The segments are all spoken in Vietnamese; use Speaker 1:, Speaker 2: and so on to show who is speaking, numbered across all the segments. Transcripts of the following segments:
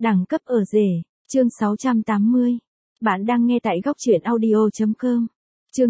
Speaker 1: Đẳng cấp ở rể, chương 680. Bạn đang nghe tại góc truyện audio.com. Chương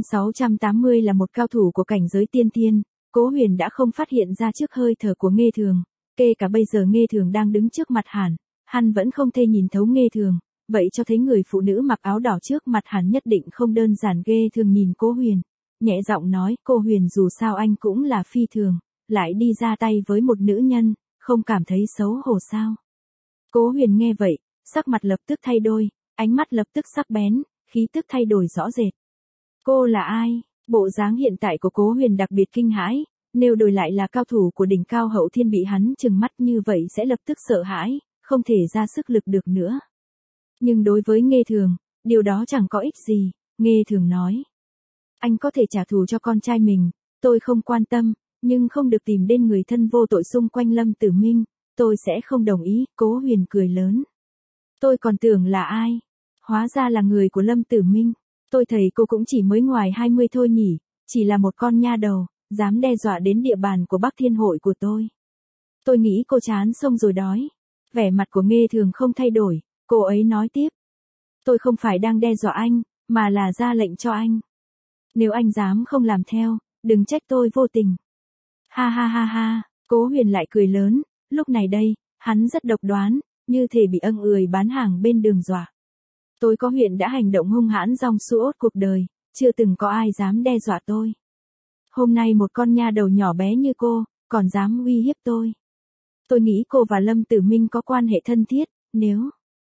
Speaker 1: 680 là một cao thủ của cảnh giới tiên thiên, Cố Huyền đã không phát hiện ra trước hơi thở của Nghê Thường, kể cả bây giờ Nghê Thường đang đứng trước mặt hắn vẫn không thể nhìn thấu Nghê Thường, vậy cho thấy người phụ nữ mặc áo đỏ trước mặt hắn nhất định không đơn giản. Nghê Thường nhìn Cố Huyền, nhẹ giọng nói, cô Huyền dù sao anh cũng là phi thường, lại đi ra tay với một nữ nhân, không cảm thấy xấu hổ sao? Cố Huyền nghe vậy, sắc mặt lập tức thay đổi, ánh mắt lập tức sắc bén, khí tức thay đổi rõ rệt. Cô là ai? Bộ dáng hiện tại của Cố Huyền đặc biệt kinh hãi, nếu đổi lại là cao thủ của đỉnh cao hậu thiên bị hắn trừng mắt như vậy sẽ lập tức sợ hãi, không thể ra sức lực được nữa. Nhưng đối với Nghê Thường, điều đó chẳng có ích gì. Nghê Thường nói, anh có thể trả thù cho con trai mình, tôi không quan tâm, nhưng không được tìm đến người thân vô tội xung quanh Lâm Tử Minh, tôi sẽ không đồng ý. Cố Huyền cười lớn, tôi còn tưởng là ai, hóa ra là người của Lâm Tử Minh. Tôi thấy cô cũng chỉ mới ngoài 20 thôi nhỉ, chỉ là một con nha đầu, dám đe dọa đến địa bàn của Bắc Thiên Hội của tôi. Tôi nghĩ cô chán xong rồi đói. Vẻ mặt của Nghê Thường không thay đổi, cô ấy nói tiếp. Tôi không phải đang đe dọa anh, mà là ra lệnh cho anh. Nếu anh dám không làm theo, đừng trách tôi vô tình. Ha ha ha ha, Cố Huyền lại cười lớn, lúc này đây, hắn rất độc đoán, như thể bị ân ười bán hàng bên đường dọa. Tôi có huyện đã hành động hung hãn dòng suốt cuộc đời, chưa từng có ai dám đe dọa tôi. Hôm nay một con nha đầu nhỏ bé như cô, còn dám uy hiếp tôi. Tôi nghĩ cô và Lâm Tử Minh có quan hệ thân thiết, nếu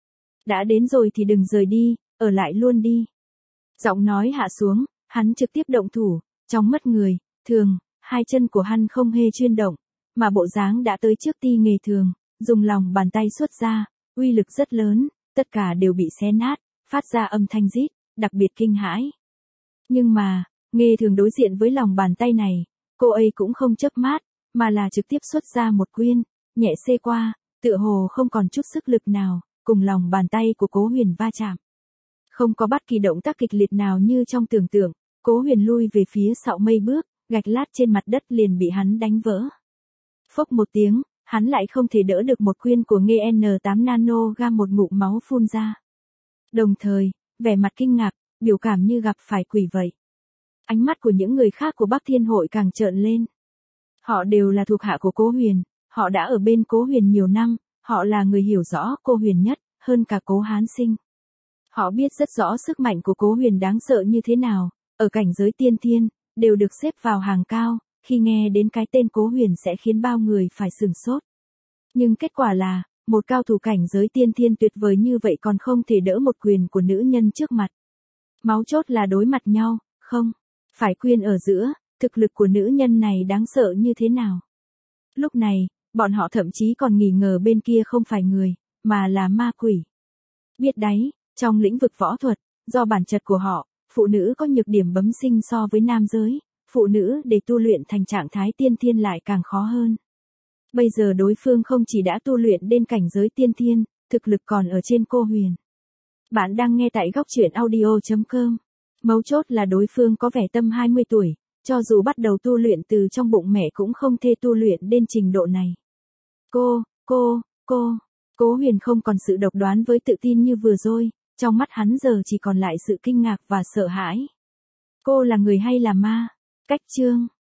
Speaker 1: đã đến rồi thì đừng rời đi, ở lại luôn đi. Giọng nói hạ xuống, hắn trực tiếp động thủ, trong mắt người thường, hai chân của hắn không hề chuyển động, mà bộ dáng đã tới trước ti Nghê Thường, dùng lòng bàn tay xuất ra, uy lực rất lớn, tất cả đều bị xé nát, phát ra âm thanh rít, đặc biệt kinh hãi. Nhưng mà, Nghê Thường đối diện với lòng bàn tay này, cô ấy cũng không chớp mắt, mà là trực tiếp xuất ra một quyên, nhẹ xê qua, tựa hồ không còn chút sức lực nào, cùng lòng bàn tay của Cố Huyền va chạm. Không có bất kỳ động tác kịch liệt nào như trong tưởng tượng, Cố Huyền lui về phía sau mây bước, gạch lát trên mặt đất liền bị hắn đánh vỡ. Phốc một tiếng, hắn lại không thể đỡ được một quyên của Nghê N8 nano gam, một ngụm máu phun ra. Đồng thời, vẻ mặt kinh ngạc, biểu cảm như gặp phải quỷ vậy. Ánh mắt của những người khác của Bắc Thiên Hội càng trợn lên. Họ đều là thuộc hạ của Cố Huyền, họ đã ở bên Cố Huyền nhiều năm, họ là người hiểu rõ Cố Huyền nhất, hơn cả Cố Hán Sinh. Họ biết rất rõ sức mạnh của Cố Huyền đáng sợ như thế nào, ở cảnh giới tiên thiên, đều được xếp vào hàng cao, khi nghe đến cái tên Cố Huyền sẽ khiến bao người phải sửng sốt. Nhưng kết quả là, một cao thủ cảnh giới tiên thiên tuyệt vời như vậy còn không thể đỡ một quyền của nữ nhân trước mặt. Máu chốt là đối mặt nhau, không, phải quyền ở giữa, thực lực của nữ nhân này đáng sợ như thế nào. Lúc này, bọn họ thậm chí còn nghi ngờ bên kia không phải người, mà là ma quỷ. Biết đấy, trong lĩnh vực võ thuật, do bản chất của họ, phụ nữ có nhược điểm bẩm sinh so với nam giới, phụ nữ để tu luyện thành trạng thái tiên thiên lại càng khó hơn. Bây giờ đối phương không chỉ đã tu luyện đến cảnh giới tiên thiên, thực lực còn ở trên Cố Huyền. Bạn đang nghe tại góc truyện audio.com. Mấu chốt là đối phương có vẻ tầm 20 tuổi, cho dù bắt đầu tu luyện từ trong bụng mẹ cũng không thể tu luyện đến trình độ này. Cố Huyền không còn sự độc đoán với tự tin như vừa rồi, trong mắt hắn giờ chỉ còn lại sự kinh ngạc và sợ hãi. Cô là người hay là ma? Cách chương